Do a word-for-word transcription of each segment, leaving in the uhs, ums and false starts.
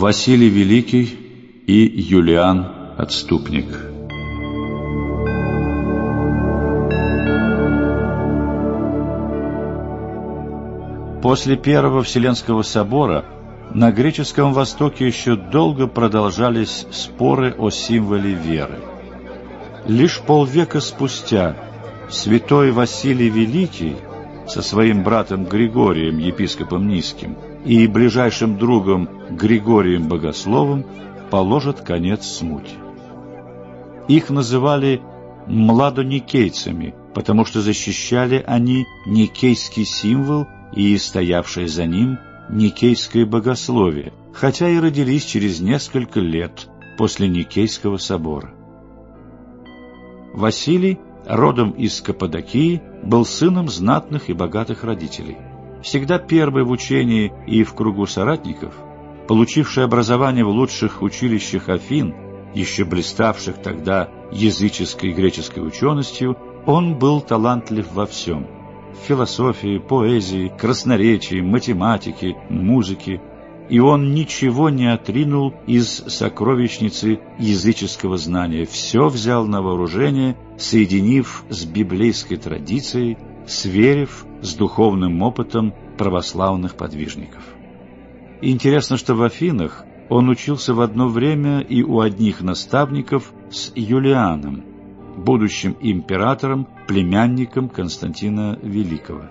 Василий Великий и Юлиан Отступник. После Первого Вселенского собора на греческом Востоке еще долго продолжались споры о символе веры. Лишь полвека спустя святой Василий Великий со своим братом Григорием, епископом Низким, и ближайшим другом Григорием Богословом положат конец смуте. Их называли младоникейцами, потому что защищали они никейский символ и стоявшее за ним никейское богословие, хотя и родились через несколько лет после Никейского собора. Василий, родом из Каппадокии, был сыном знатных и богатых родителей. Всегда первый в учении и в кругу соратников, получивший образование в лучших училищах Афин, еще блиставших тогда языческой и греческой ученостью, он был талантлив во всем – в философии, поэзии, красноречии, математике, музыке, и он ничего не отринул из сокровищницы языческого знания, все взял на вооружение, соединив с библейской традицией, сверив с духовным опытом православных подвижников. Интересно, что в Афинах он учился в одно время и у одних наставников с Юлианом, будущим императором, племянником Константина Великого.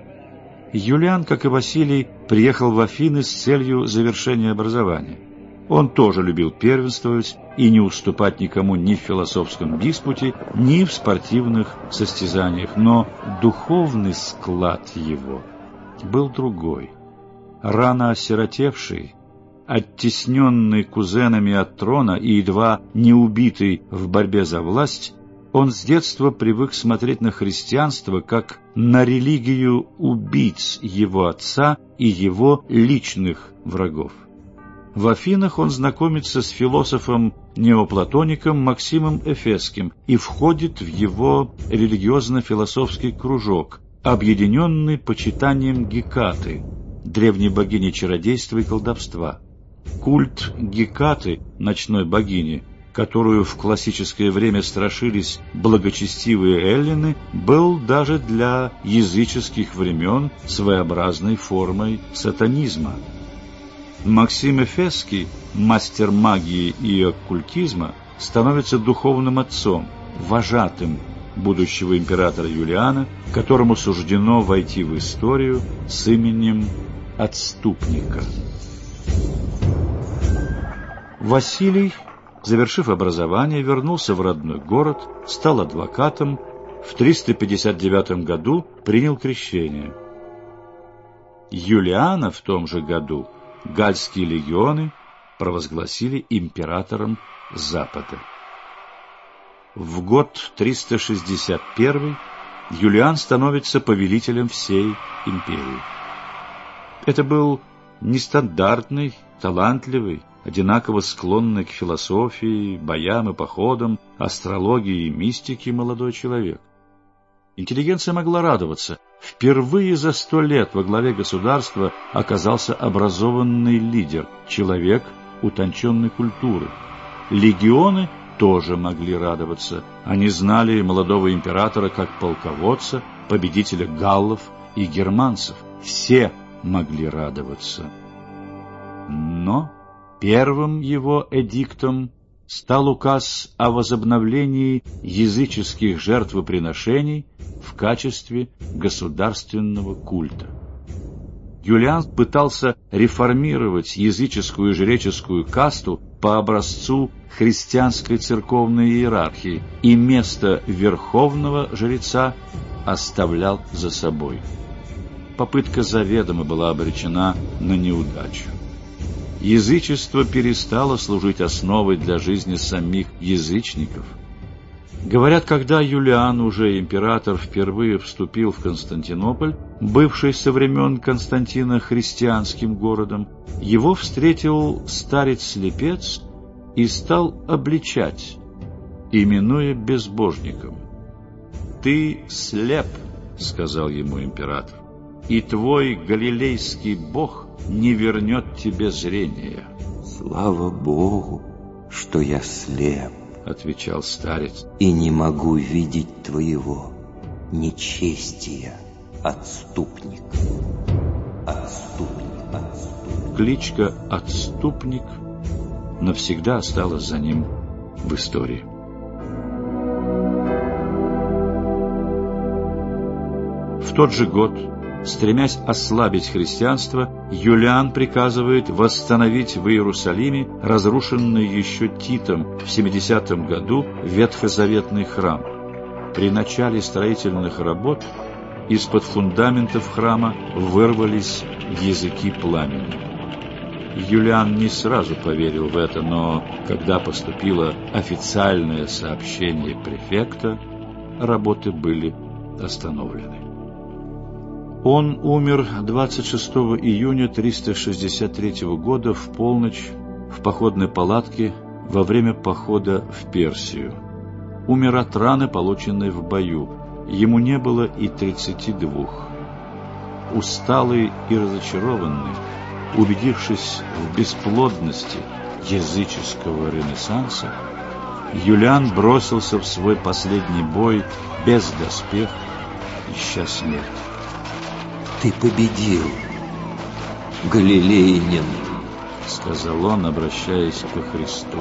Юлиан, как и Василий, приехал в Афины с целью завершения образования. Он тоже любил первенствовать и не уступать никому ни в философском диспуте, ни в спортивных состязаниях, но духовный склад его был другой. Рано осиротевший, оттесненный кузенами от трона и едва не убитый в борьбе за власть, он с детства привык смотреть на христианство как на религию убийц его отца и его личных врагов. В Афинах он знакомится с философом-неоплатоником Максимом Эфесским и входит в его религиозно-философский кружок, объединенный почитанием Гекаты, древней богини чародейства и колдовства. Культ Гекаты, ночной богини, которую в классическое время страшились благочестивые эллины, был даже для языческих времен своеобразной формой сатанизма. Максим Эфесский, мастер магии и оккультизма, становится духовным отцом, вожатым будущего императора Юлиана, которому суждено войти в историю с именем Отступника. Василий, завершив образование, вернулся в родной город, стал адвокатом, в триста пятьдесят девятом году принял крещение. Юлиана в том же году гальские легионы провозгласили императором Запада. В год триста шестьдесят первый Юлиан становится повелителем всей империи. Это был нестандартный, талантливый, одинаково склонный к философии, боям и походам, астрологии и мистике молодой человек. Интеллигенция могла радоваться. Впервые за сто лет во главе государства оказался образованный лидер, человек утонченной культуры. Легионы тоже могли радоваться. Они знали молодого императора как полководца, победителя галлов и германцев. Все могли радоваться. Но первым его эдиктом стал указ о возобновлении языческих жертвоприношений в качестве государственного культа. Юлиан пытался реформировать языческую и жреческую касту по образцу христианской церковной иерархии и место верховного жреца оставлял за собой. Попытка заведомо была обречена на неудачу. Язычество перестало служить основой для жизни самих язычников. Говорят, когда Юлиан, уже император, впервые вступил в Константинополь, бывший со времен Константина христианским городом, его встретил старец-слепец и стал обличать, именуя безбожником. «Ты слеп», — сказал ему император, — «и твой галилейский бог не вернет тебе зрения». Слава Богу, что я слеп, — отвечал старец, — и не могу видеть твоего нечестия, отступник. Отступник, отступник. Кличка «Отступник» навсегда осталась за ним в истории. В тот же год, стремясь ослабить христианство, Юлиан приказывает восстановить в Иерусалиме разрушенный еще Титом в семидесятом году ветхозаветный храм. При начале строительных работ из-под фундаментов храма вырвались языки пламени. Юлиан не сразу поверил в это, но когда поступило официальное сообщение префекта, работы были остановлены. Он умер двадцать шестого июня триста шестьдесят третьего года в полночь в походной палатке во время похода в Персию. Умер от раны, полученной в бою. Ему не было и тридцати двух. Усталый и разочарованный, убедившись в бесплодности языческого ренессанса, Юлиан бросился в свой последний бой без доспеха, ища смерть. «Ты победил, галилеянин», — сказал он, обращаясь ко Христу.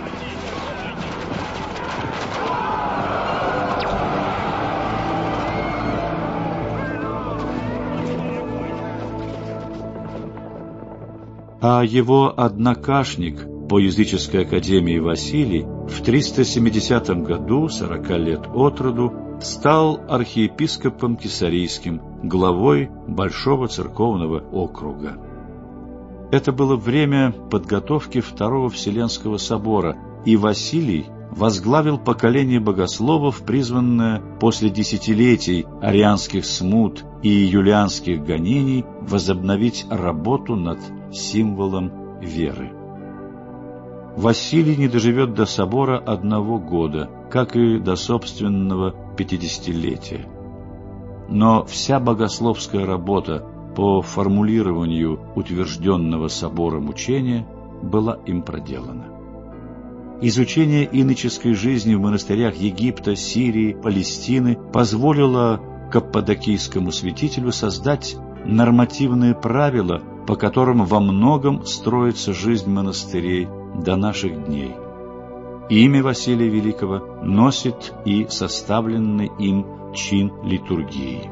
А его однокашник по языческой академии Василий в триста семидесятом году, сорока лет от роду, стал архиепископом Кесарийским, главой Большого церковного округа. Это было время подготовки Второго Вселенского собора, и Василий возглавил поколение богословов, призванное после десятилетий арианских смут и юлианских гонений возобновить работу над символом веры. Василий не доживет до собора одного года, как и до собственного пятидесятилетия. Но вся богословская работа по формулированию утвержденного собором учения была им проделана. Изучение иноческой жизни в монастырях Египта, Сирии, Палестины позволило каппадокийскому святителю создать нормативные правила, по которым во многом строится жизнь монастырей до наших дней. Имя Василия Великого носит и составленный им чин литургии.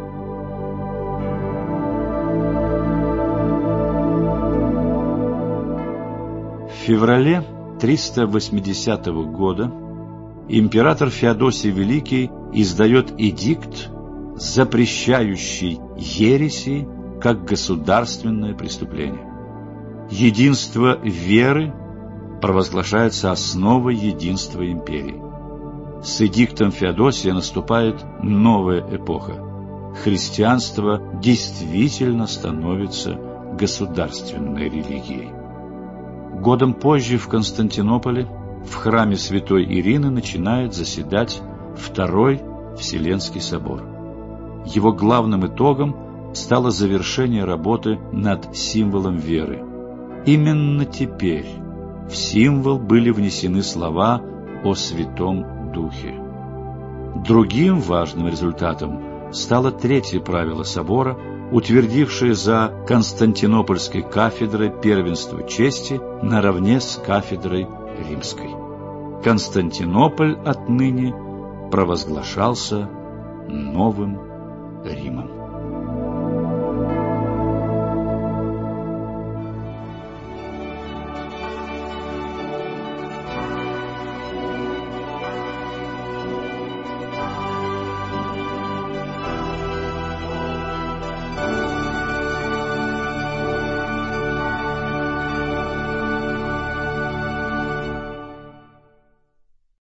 В феврале триста восьмидесятого года император Феодосий Великий издает эдикт, запрещающий ереси как государственное преступление. Единство веры провозглашается основой единства империи. С эдиктом Феодосия наступает новая эпоха. Христианство действительно становится государственной религией. Годом позже в Константинополе в храме святой Ирины начинает заседать Второй Вселенский собор. Его главным итогом стало завершение работы над символом веры. Именно теперь в символ были внесены слова о Святом Духе. Другим важным результатом стало третье правило собора, утвердившее за Константинопольской кафедрой первенство чести наравне с кафедрой римской. Константинополь отныне провозглашался новым Римом.